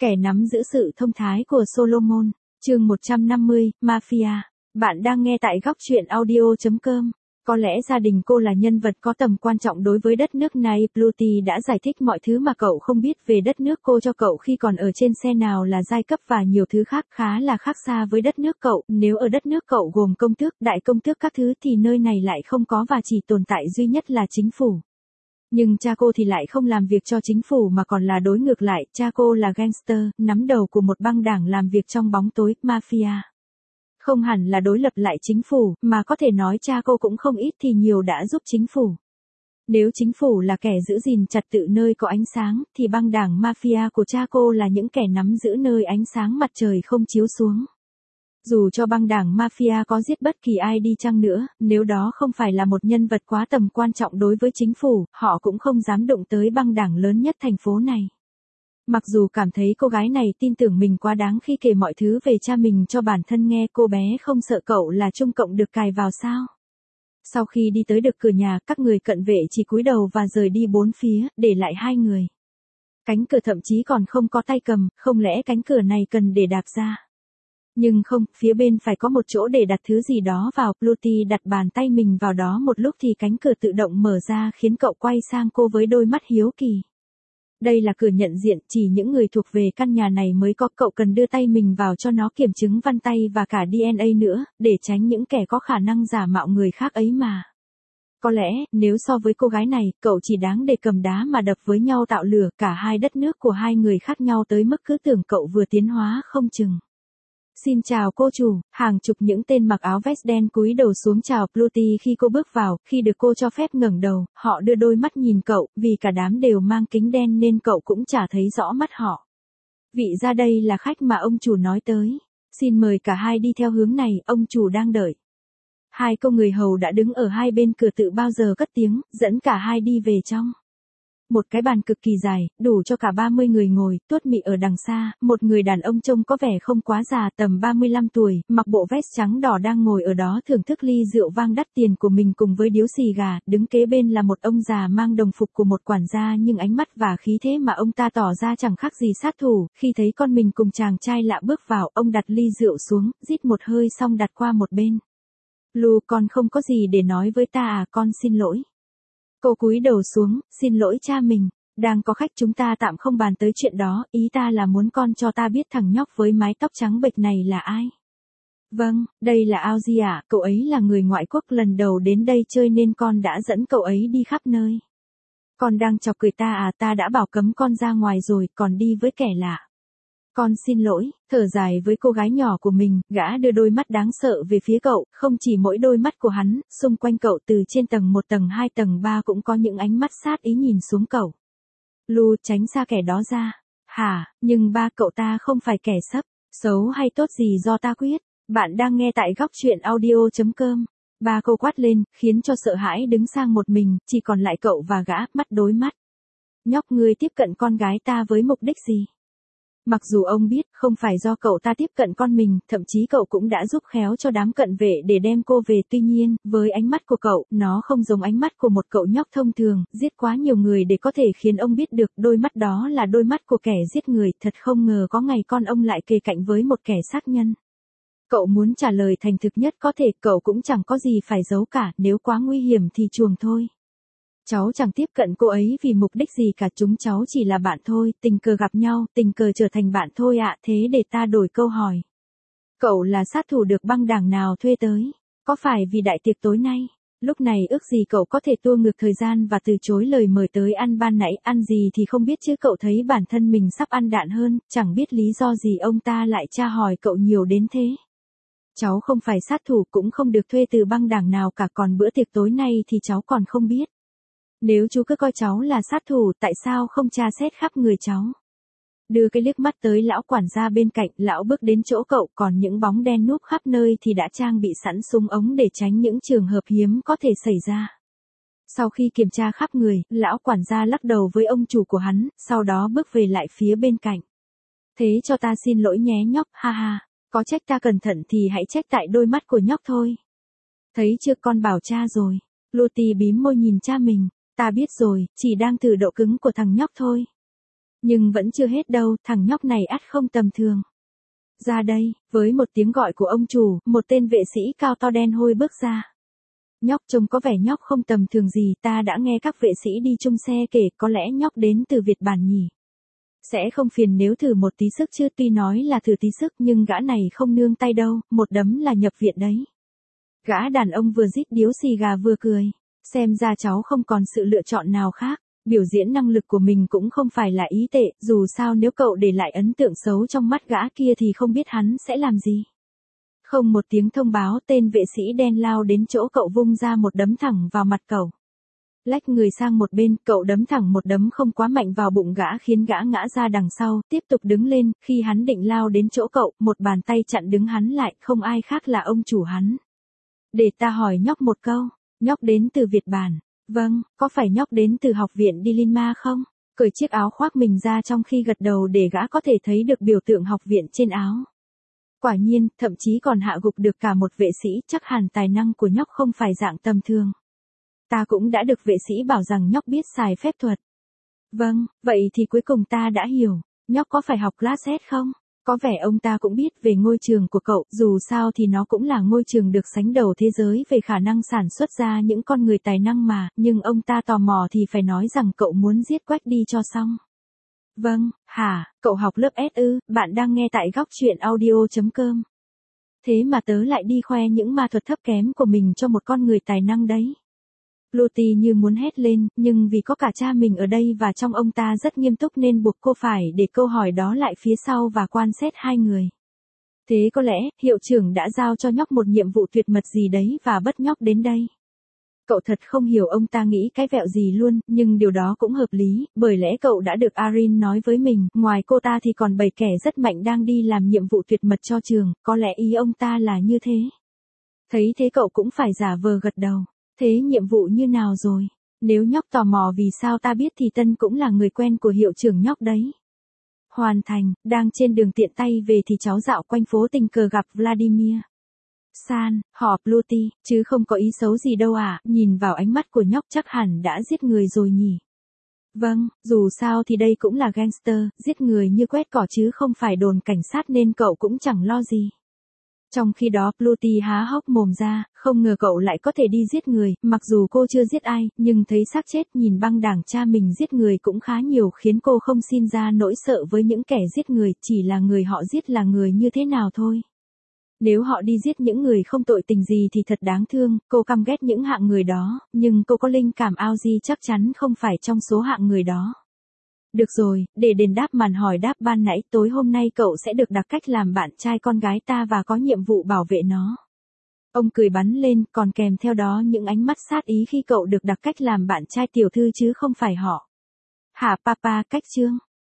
Kẻ nắm giữ sự thông thái của Solomon, chương 150, Mafia. Bạn đang nghe tại góc truyện audio.com. Có lẽ gia đình cô là nhân vật có tầm quan trọng đối với đất nước này. Pluty đã giải thích mọi thứ mà cậu không biết về đất nước cô cho cậu khi còn ở trên xe, nào là giai cấp và nhiều thứ khác khá là khác xa với đất nước cậu. Nếu ở đất nước cậu gồm công tước, đại công tước các thứ thì nơi này lại không có và chỉ tồn tại duy nhất là chính phủ. Nhưng cha cô thì lại không làm việc cho chính phủ mà còn là đối ngược lại, cha cô là gangster, nắm đầu của một băng đảng làm việc trong bóng tối, mafia. Không hẳn là đối lập lại chính phủ, mà có thể nói cha cô cũng không ít thì nhiều đã giúp chính phủ. Nếu chính phủ là kẻ giữ gìn trật tự nơi có ánh sáng, thì băng đảng mafia của cha cô là những kẻ nắm giữ nơi ánh sáng mặt trời không chiếu xuống. Dù cho băng đảng mafia có giết bất kỳ ai đi chăng nữa, nếu đó không phải là một nhân vật quá tầm quan trọng đối với chính phủ, họ cũng không dám đụng tới băng đảng lớn nhất thành phố này. Mặc dù cảm thấy cô gái này tin tưởng mình quá đáng khi kể mọi thứ về cha mình cho bản thân nghe, cô bé không sợ cậu là Trung Cộng được cài vào sao? Sau khi đi tới được cửa nhà, các người cận vệ chỉ cúi đầu và rời đi bốn phía, để lại hai người. Cánh cửa thậm chí còn không có tay cầm, không lẽ cánh cửa này cần để đạp ra? Nhưng không, phía bên phải có một chỗ để đặt thứ gì đó vào. Pluty đặt bàn tay mình vào đó một lúc thì cánh cửa tự động mở ra, khiến cậu quay sang cô với đôi mắt hiếu kỳ. Đây là cửa nhận diện, chỉ những người thuộc về căn nhà này mới có. Cậu cần đưa tay mình vào cho nó kiểm chứng vân tay và cả DNA nữa, để tránh những kẻ có khả năng giả mạo người khác ấy mà. Có lẽ, nếu so với cô gái này, cậu chỉ đáng để cầm đá mà đập với nhau tạo lửa. Cả hai đất nước của hai người khác nhau tới mức cứ tưởng cậu vừa tiến hóa không chừng. Xin chào cô chủ, hàng chục những tên mặc áo vest đen cúi đầu xuống chào Pluty khi cô bước vào. Khi được cô cho phép ngẩng đầu, họ đưa đôi mắt nhìn cậu, vì cả đám đều mang kính đen nên cậu cũng chả thấy rõ mắt họ. Vị ra đây là khách mà ông chủ nói tới. Xin mời cả hai đi theo hướng này, ông chủ đang đợi. Hai cô người hầu đã đứng ở hai bên cửa tự bao giờ cất tiếng, dẫn cả hai đi về trong. Một cái bàn cực kỳ dài, đủ cho cả 30 người ngồi, tuốt mị ở đằng xa, một người đàn ông trông có vẻ không quá già, tầm 35 tuổi, mặc bộ vest trắng đỏ đang ngồi ở đó thưởng thức ly rượu vang đắt tiền của mình cùng với điếu xì gà. Đứng kế bên là một ông già mang đồng phục của một quản gia, nhưng ánh mắt và khí thế mà ông ta tỏ ra chẳng khác gì sát thủ. Khi thấy con mình cùng chàng trai lạ bước vào, ông đặt ly rượu xuống, rít một hơi xong đặt qua một bên. Lu, con không có gì để nói với ta à, con xin lỗi. Cô cúi đầu xuống, xin lỗi cha mình, đang có khách, chúng ta tạm không bàn tới chuyện đó, ý ta là muốn con cho ta biết thằng nhóc với mái tóc trắng bệch này là ai. Vâng, đây là Aoji ạ, cậu ấy là người ngoại quốc lần đầu đến đây chơi nên con đã dẫn cậu ấy đi khắp nơi. Con đang chọc cười ta à, ta đã bảo cấm con ra ngoài rồi, còn đi với kẻ lạ. Con xin lỗi, thở dài với cô gái nhỏ của mình, gã đưa đôi mắt đáng sợ về phía cậu, không chỉ mỗi đôi mắt của hắn, xung quanh cậu từ trên tầng 1 tầng 2 tầng 3 cũng có những ánh mắt sát ý nhìn xuống cậu. Lu, tránh xa kẻ đó ra. Hả, nhưng ba cậu ta không phải kẻ xấu, xấu hay tốt gì do ta quyết. Bạn đang nghe tại góc truyện audio.com. Ba cô quát lên, khiến cho sợ hãi đứng sang một mình, chỉ còn lại cậu và gã, mắt đối mắt. Nhóc, ngươi tiếp cận con gái ta với mục đích gì? Mặc dù ông biết, không phải do cậu ta tiếp cận con mình, thậm chí cậu cũng đã giúp khéo cho đám cận vệ để đem cô về, tuy nhiên, với ánh mắt của cậu, nó không giống ánh mắt của một cậu nhóc thông thường, giết quá nhiều người để có thể khiến ông biết được, đôi mắt đó là đôi mắt của kẻ giết người, thật không ngờ có ngày con ông lại kề cạnh với một kẻ sát nhân. Cậu muốn trả lời thành thực nhất có thể, cậu cũng chẳng có gì phải giấu cả, nếu quá nguy hiểm thì chuồng thôi. Cháu chẳng tiếp cận cô ấy vì mục đích gì cả, chúng cháu chỉ là bạn thôi, tình cờ gặp nhau, tình cờ trở thành bạn thôi ạ. Thế để ta đổi câu hỏi. Cậu là sát thủ được băng đảng nào thuê tới? Có phải vì đại tiệc tối nay? Lúc này ước gì cậu có thể tua ngược thời gian và từ chối lời mời tới ăn ban nãy, ăn gì thì không biết chứ cậu thấy bản thân mình sắp ăn đạn hơn, chẳng biết lý do gì ông ta lại tra hỏi cậu nhiều đến thế. Cháu không phải sát thủ, cũng không được thuê từ băng đảng nào cả, còn bữa tiệc tối nay thì cháu còn không biết. Nếu chú cứ coi cháu là sát thủ, tại sao không tra xét khắp người cháu? Đưa cái liếc mắt tới lão quản gia bên cạnh, lão bước đến chỗ cậu, còn những bóng đen núp khắp nơi thì đã trang bị sẵn súng ống để tránh những trường hợp hiếm có thể xảy ra. Sau khi kiểm tra khắp người, lão quản gia lắc đầu với ông chủ của hắn, sau đó bước về lại phía bên cạnh. Thế cho ta xin lỗi nhé nhóc, ha ha, có trách ta cẩn thận thì hãy trách tại đôi mắt của nhóc thôi. Thấy chưa, con bảo cha rồi. Luty bím môi nhìn cha mình. Ta biết rồi, chỉ đang thử độ cứng của thằng nhóc thôi. Nhưng vẫn chưa hết đâu, thằng nhóc này ắt không tầm thường. Ra đây, với một tiếng gọi của ông chủ, một tên vệ sĩ cao to đen hôi bước ra. Nhóc trông có vẻ nhóc không tầm thường gì, ta đã nghe các vệ sĩ đi chung xe kể có lẽ nhóc đến từ Việt Bản nhỉ. Sẽ không phiền nếu thử một tí sức chứ, tuy nói là thử tí sức nhưng gã này không nương tay đâu, một đấm là nhập viện đấy. Gã đàn ông vừa rít điếu xì gà vừa cười. Xem ra cháu không còn sự lựa chọn nào khác. Biểu diễn năng lực của mình cũng không phải là ý tệ, dù sao nếu cậu để lại ấn tượng xấu trong mắt gã kia thì không biết hắn sẽ làm gì. Không một tiếng thông báo, tên vệ sĩ đen lao đến chỗ cậu vung ra một đấm thẳng vào mặt cậu. Lách người sang một bên, cậu đấm thẳng một đấm không quá mạnh vào bụng gã khiến gã ngã ra đằng sau, tiếp tục đứng lên, khi hắn định lao đến chỗ cậu, một bàn tay chặn đứng hắn lại, không ai khác là ông chủ hắn. Để ta hỏi nhóc một câu, nhóc đến từ Việt Bản. Vâng, có phải nhóc đến từ học viện Dilinma không? Cởi chiếc áo khoác mình ra trong khi gật đầu để gã có thể thấy được biểu tượng học viện trên áo. Quả nhiên, thậm chí còn hạ gục được cả một vệ sĩ, chắc hẳn tài năng của nhóc không phải dạng tầm thường. Ta cũng đã được vệ sĩ bảo rằng nhóc biết xài phép thuật. Vâng, vậy thì cuối cùng ta đã hiểu, nhóc có phải học Glasshead không? Có vẻ ông ta cũng biết về ngôi trường của cậu, dù sao thì nó cũng là ngôi trường được sánh đầu thế giới về khả năng sản xuất ra những con người tài năng mà, nhưng ông ta tò mò thì phải nói rằng cậu muốn giết Quách đi cho xong. Vâng, hả, cậu học lớp S ư, bạn đang nghe tại góc truyện audio.com. Thế mà tớ lại đi khoe những ma thuật thấp kém của mình cho một con người tài năng đấy. Lottie như muốn hét lên, nhưng vì có cả cha mình ở đây và trong ông ta rất nghiêm túc nên buộc cô phải để câu hỏi đó lại phía sau và quan sát hai người. Thế có lẽ, hiệu trưởng đã giao cho nhóc một nhiệm vụ tuyệt mật gì đấy và bắt nhóc đến đây. Cậu thật không hiểu ông ta nghĩ cái vẹo gì luôn, nhưng điều đó cũng hợp lý, bởi lẽ cậu đã được Arin nói với mình, ngoài cô ta thì còn 7 kẻ rất mạnh đang đi làm nhiệm vụ tuyệt mật cho trường, có lẽ ý ông ta là như thế. Thấy thế cậu cũng phải giả vờ gật đầu. Thế nhiệm vụ như nào rồi? Nếu nhóc tò mò vì sao ta biết thì Tân cũng là người quen của hiệu trưởng nhóc đấy. Hoàn thành, đang trên đường tiện tay về thì cháu dạo quanh phố tình cờ gặp Vladimir. San, họ Pluty, chứ không có ý xấu gì đâu à, nhìn vào ánh mắt của nhóc chắc hẳn đã giết người rồi nhỉ. Vâng, dù sao thì đây cũng là gangster, giết người như quét cỏ chứ không phải đồn cảnh sát nên cậu cũng chẳng lo gì. Trong khi đó Pluty há hốc mồm ra, không ngờ cậu lại có thể đi giết người, mặc dù cô chưa giết ai, nhưng thấy xác chết nhìn băng đảng cha mình giết người cũng khá nhiều khiến cô không xin ra nỗi sợ với những kẻ giết người, chỉ là người họ giết là người như thế nào thôi. Nếu họ đi giết những người không tội tình gì thì thật đáng thương, cô căm ghét những hạng người đó, nhưng cô có linh cảm Aoji chắc chắn không phải trong số hạng người đó. Được rồi, để đền đáp màn hỏi đáp ban nãy, tối hôm nay cậu sẽ được đặc cách làm bạn trai con gái ta và có nhiệm vụ bảo vệ nó. Ông cười bắn lên, còn kèm theo đó những ánh mắt sát ý khi cậu được đặc cách làm bạn trai tiểu thư chứ không phải họ. Hả papa, cách chương.